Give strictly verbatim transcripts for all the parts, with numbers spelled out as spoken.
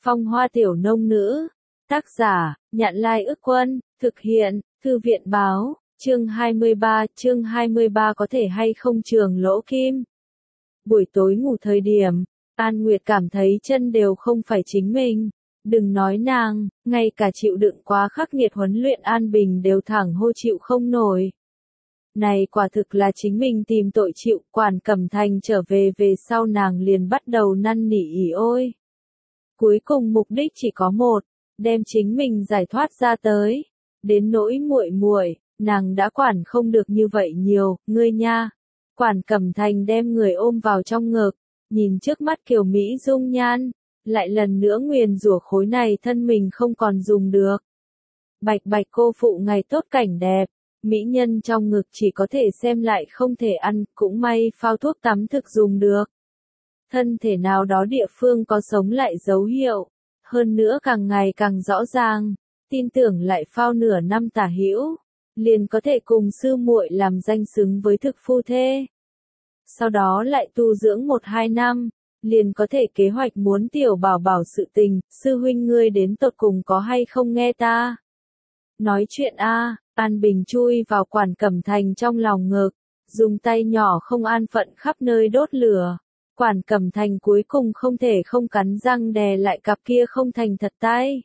Phong Hoa Tiểu Nông Nữ. Tác giả, Nhạn Lai Ức Quân, thực hiện, Thư viện Báo, chương hai mươi ba, chương hai mươi ba có thể hay không Trường Lỗ Kim. Buổi tối ngủ thời điểm, An Nguyệt cảm thấy chân đều không phải chính mình. Đừng nói nàng, ngay cả chịu đựng quá khắc nghiệt huấn luyện An Bình đều thẳng hô chịu không nổi. Này quả thực là chính mình tìm tội chịu. Quản Cẩm Thành trở về về sau nàng liền bắt đầu năn nỉ ỉ ôi. Cuối cùng mục đích chỉ có một, đem chính mình giải thoát ra tới. Đến nỗi muội muội, nàng đã quản không được như vậy nhiều, ngươi nha. Quản Cẩm Thành đem người ôm vào trong ngực, nhìn trước mắt kiều Mỹ dung nhan, lại lần nữa nguyền rủa khối này thân mình không còn dùng được. Bạch bạch cô phụ ngày tốt cảnh đẹp, mỹ nhân trong ngực chỉ có thể xem lại không thể ăn, cũng may phao thuốc tắm thực dùng được. Thân thể nào đó địa phương có sống lại dấu hiệu, hơn nữa càng ngày càng rõ ràng, tin tưởng lại phao nửa năm tả hữu, liền có thể cùng sư muội làm danh xứng với thực phu thê. Sau đó lại tu dưỡng một hai năm, liền có thể kế hoạch muốn tiểu bảo bảo sự tình, sư huynh ngươi đến tột cùng có hay không nghe ta. Nói chuyện a, An Bình chui vào Quản Cẩm Thành trong lòng ngực, dùng tay nhỏ không an phận khắp nơi đốt lửa. Quản Cẩm Thành cuối cùng không thể không cắn răng đè lại cặp kia không thành thật tay.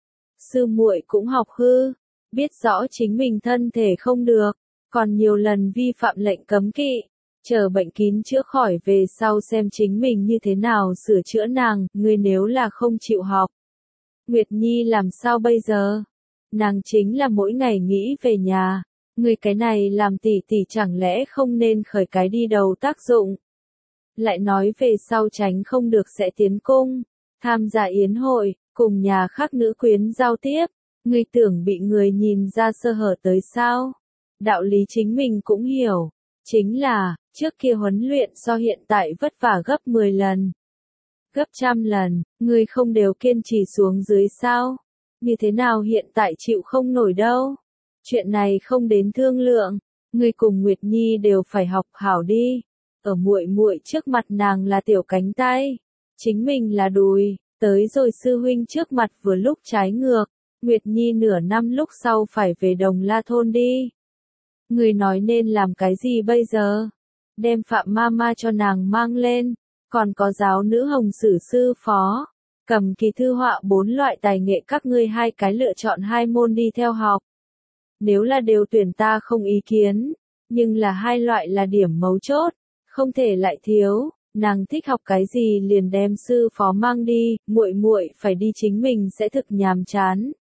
Sư muội cũng học hư, biết rõ chính mình thân thể không được, còn nhiều lần vi phạm lệnh cấm kỵ, chờ bệnh kín chữa khỏi về sau xem chính mình như thế nào sửa chữa nàng, ngươi nếu là không chịu học. Nguyệt Nhi làm sao bây giờ? Nàng chính là mỗi ngày nghĩ về nhà, ngươi cái này làm tỷ tỷ chẳng lẽ không nên khởi cái đi đầu tác dụng. Lại nói về sau tránh không được sẽ tiến cung, tham gia yến hội, cùng nhà khác nữ quyến giao tiếp, ngươi tưởng bị người nhìn ra sơ hở tới sao? Đạo lý chính mình cũng hiểu, chính là, trước kia huấn luyện so hiện tại vất vả gấp mười lần, gấp trăm lần, ngươi không đều kiên trì xuống dưới sao? Như thế nào hiện tại chịu không nổi đâu? Chuyện này không đến thương lượng, ngươi cùng Nguyệt Nhi đều phải học hảo đi. Ở muội muội trước mặt nàng là tiểu cánh tay, chính mình là đùi, tới rồi sư huynh trước mặt vừa lúc trái ngược, Nguyệt Nhi nửa năm lúc sau phải về Đồng La thôn đi. Người nói nên làm cái gì bây giờ? Đem Phạm Mama cho nàng mang lên, còn có giáo nữ Hồng Sử sư phó, cầm kỳ thư họa bốn loại tài nghệ các ngươi hai cái lựa chọn hai môn đi theo học. Nếu là đều tuyển ta không ý kiến, nhưng là hai loại là điểm mấu chốt. Không thể lại thiếu, nàng thích học cái gì liền đem sư phó mang đi, muội muội phải đi chính mình sẽ thực nhàm chán.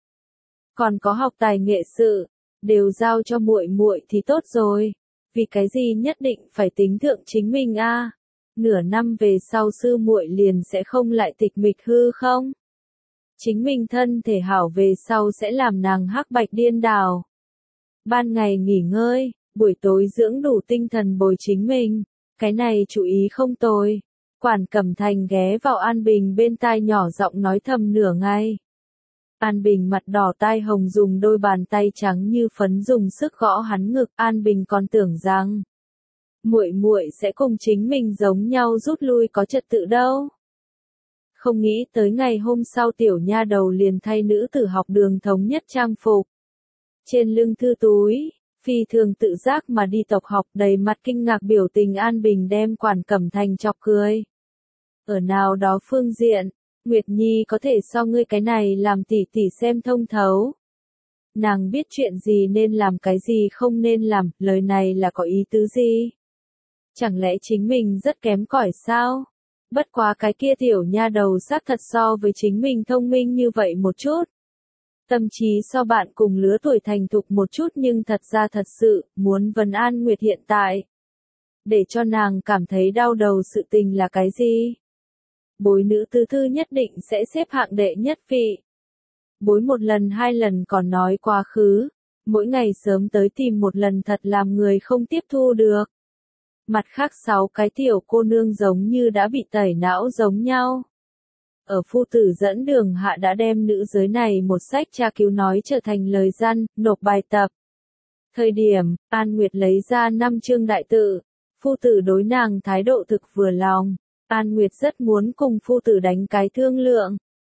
Còn có học tài nghệ sự, đều giao cho muội muội thì tốt rồi, vì cái gì nhất định phải tính thượng chính mình a? Nửa năm về sau sư muội liền sẽ không lại tịch mịch hư không? Chính mình thân thể hảo về sau sẽ làm nàng hắc bạch điên đảo. Ban ngày nghỉ ngơi, buổi tối dưỡng đủ tinh thần bồi chính mình. Cái này chú ý không tồi. Quản Cẩm Thành ghé vào An Bình bên tai nhỏ giọng nói thầm nửa ngày. An Bình mặt đỏ tai hồng dùng đôi bàn tay trắng như phấn dùng sức gõ hắn ngực. An Bình còn tưởng rằng muội muội sẽ cùng chính mình giống nhau rút lui có trật tự đâu. Không nghĩ tới ngày hôm sau tiểu nha đầu liền thay nữ tử học đường thống nhất trang phục. Trên lưng thư túi, phi thường tự giác mà đi tộc học, đầy mặt kinh ngạc biểu tình An Bình đem Quản Cẩm Thành chọc cười. Ở nào đó phương diện, Nguyệt Nhi có thể so ngươi cái này làm tỉ tỉ xem thông thấu. Nàng biết chuyện gì nên làm cái gì không nên làm, lời này là có ý tứ gì? Chẳng lẽ chính mình rất kém cỏi sao? Bất quá cái kia tiểu nha đầu xác thật so với chính mình thông minh như vậy một chút. Tâm trí so bạn cùng lứa tuổi thành thục một chút nhưng thật ra thật sự, muốn vấn an Nguyệt hiện tại. Để cho nàng cảm thấy đau đầu sự tình là cái gì? Bối nữ tứ thư nhất định sẽ xếp hạng đệ nhất vị. Bối một lần hai lần còn nói quá khứ, mỗi ngày sớm tới tìm một lần thật làm người không tiếp thu được. Mặt khác sáu cái tiểu cô nương giống như đã bị tẩy não giống nhau. Ở phu tử dẫn đường hạ đã đem nữ giới này một sách tra cứu nói trở thành lời văn, nộp bài tập. Thời điểm, An Nguyệt lấy ra năm chương đại tự, phu tử đối nàng thái độ thực vừa lòng, An Nguyệt rất muốn cùng phu tử đánh cái thương lượng,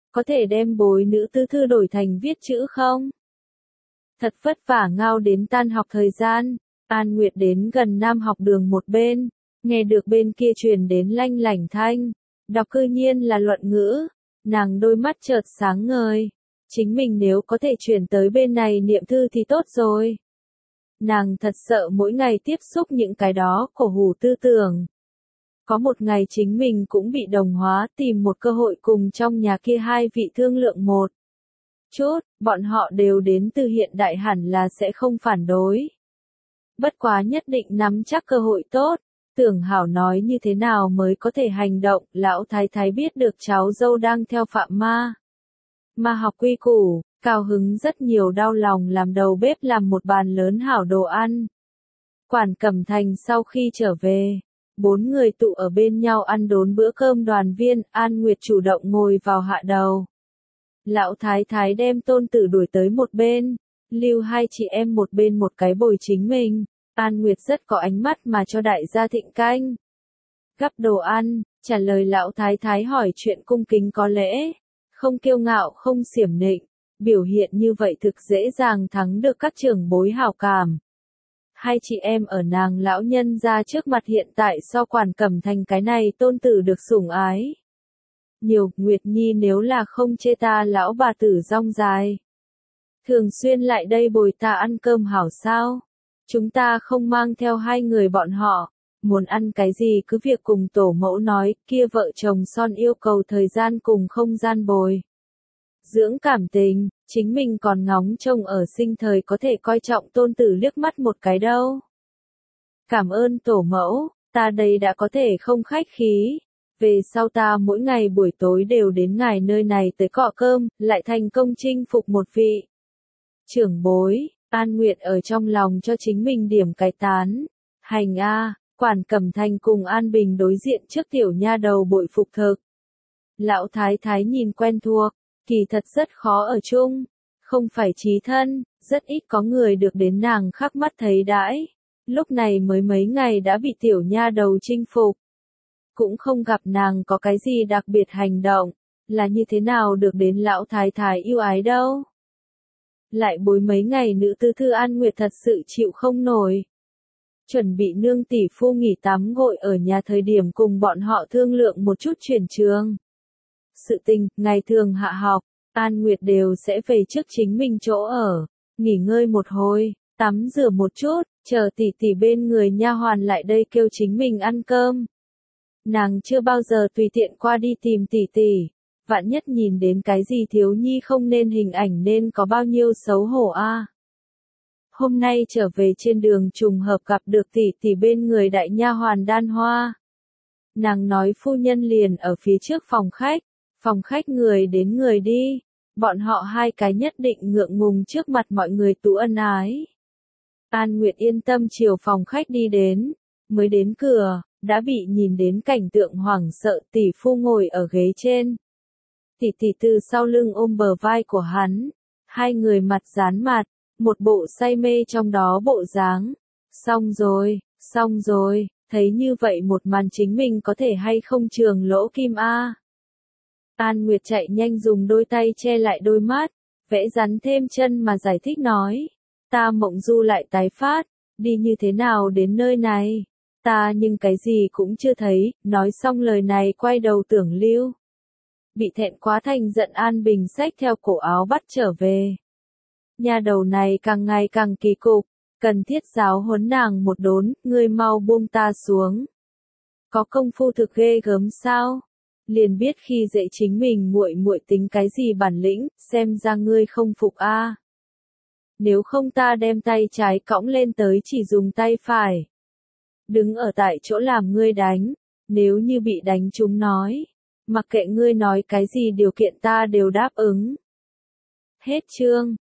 có thể đem bối nữ tư thư đổi thành viết chữ không? Thật vất vả ngao đến tan học thời gian, An Nguyệt đến gần Nam học đường một bên, nghe được bên kia truyền đến lanh lảnh thanh, đọc cư nhiên là luận ngữ, nàng đôi mắt chợt sáng ngời, chính mình nếu có thể chuyển tới bên này niệm thư thì tốt rồi. Nàng thật sợ mỗi ngày tiếp xúc những cái đó cổ hủ tư tưởng. Có một ngày chính mình cũng bị đồng hóa tìm một cơ hội cùng trong nhà kia hai vị thương lượng một chút, bọn họ đều đến từ hiện đại hẳn là sẽ không phản đối. Bất quá nhất định nắm chắc cơ hội tốt, tưởng hảo nói như thế nào mới có thể hành động, lão thái thái biết được cháu dâu đang theo phạm ma. Ma học quy củ, cao hứng rất nhiều đau lòng làm đầu bếp làm một bàn lớn hảo đồ ăn. Quản Cẩm Thành sau khi trở về, bốn người tụ ở bên nhau ăn đốn bữa cơm đoàn viên, An Nguyệt chủ động ngồi vào hạ đầu. Lão thái thái đem tôn tử đuổi tới một bên, lưu hai chị em một bên một cái bồi chính mình, An Nguyệt rất có ánh mắt mà cho đại gia thịnh canh. Gắp đồ ăn, trả lời lão thái thái hỏi chuyện cung kính có lễ, không kiêu ngạo không xiểm nịnh, biểu hiện như vậy thực dễ dàng thắng được các trưởng bối hảo cảm. Hai chị em ở nàng lão nhân ra trước mặt hiện tại so Quản Cẩm Thành cái này tôn tử được sủng ái. Nhiều, Nguyệt Nhi nếu là không chê ta lão bà tử rong dài. Thường xuyên lại đây bồi ta ăn cơm hảo sao? Chúng ta không mang theo hai người bọn họ, muốn ăn cái gì cứ việc cùng tổ mẫu nói, kia vợ chồng son yêu cầu thời gian cùng không gian bồi. Dưỡng cảm tình, chính mình còn ngóng trông ở sinh thời có thể coi trọng tôn tử liếc mắt một cái đâu. Cảm ơn tổ mẫu, ta đây đã có thể không khách khí. Về sau ta mỗi ngày buổi tối đều đến ngài nơi này tới cọ cơm, lại thành công chinh phục một vị trưởng bối. An Nguyệt ở trong lòng cho chính mình điểm cái tán. Hành a, Quản Cẩm Thành cùng An Bình đối diện trước tiểu nha đầu bội phục thực. Lão thái thái nhìn quen thuộc, kỳ thật rất khó ở chung, không phải chí thân, rất ít có người được đến nàng khắc mắt thấy đãi. Lúc này mới mấy ngày đã bị tiểu nha đầu chinh phục. Cũng không gặp nàng có cái gì đặc biệt hành động, là như thế nào được đến lão thái thái yêu ái đâu. Lại bối mấy ngày nữ tư thư An Nguyệt thật sự chịu không nổi. Chuẩn bị nương tỷ phu nghỉ tắm gội ở nhà thời điểm cùng bọn họ thương lượng một chút chuyển trường. Sự tình, ngày thường hạ học, An Nguyệt đều sẽ về trước chính mình chỗ ở, nghỉ ngơi một hồi, tắm rửa một chút, chờ tỷ tỷ bên người nha hoàn lại đây kêu chính mình ăn cơm. Nàng chưa bao giờ tùy tiện qua đi tìm tỷ tỷ, vạn nhất nhìn đến cái gì thiếu nhi không nên hình ảnh nên có bao nhiêu xấu hổ a. À. Hôm nay trở về trên đường trùng hợp gặp được tỷ tỷ bên người đại nha hoàn Đan Hoa. Nàng nói phu nhân liền ở phía trước phòng khách, phòng khách người đến người đi, bọn họ hai cái nhất định ngượng ngùng trước mặt mọi người tú ân ái. An Nguyệt yên tâm chiều phòng khách đi đến, mới đến cửa, đã bị nhìn đến cảnh tượng hoảng sợ tỷ phu ngồi ở ghế trên. Tỷ tỷ từ sau lưng ôm bờ vai của hắn, hai người mặt dán mặt, một bộ say mê trong đó bộ dáng. Xong rồi, xong rồi, thấy như vậy một màn chính mình có thể hay không trường lỗ kim a. An Nguyệt chạy nhanh dùng đôi tay che lại đôi mắt, vẽ rắn thêm chân mà giải thích nói, ta mộng du lại tái phát, đi như thế nào đến nơi này, ta nhưng cái gì cũng chưa thấy, nói xong lời này quay đầu tưởng lưu. Bị thẹn quá thành giận An Bình xách theo cổ áo bắt trở về. Nhà đầu này càng ngày càng kỳ cục, cần thiết giáo huấn nàng một đốn, ngươi mau buông ta xuống. Có công phu thực ghê gớm sao? Liền biết khi dạy chính mình muội muội tính cái gì bản lĩnh, xem ra ngươi không phục a. À. Nếu không ta đem tay trái cõng lên tới chỉ dùng tay phải. Đứng ở tại chỗ làm ngươi đánh, nếu như bị đánh chúng nói, mặc kệ ngươi nói cái gì điều kiện ta đều đáp ứng. Hết chương.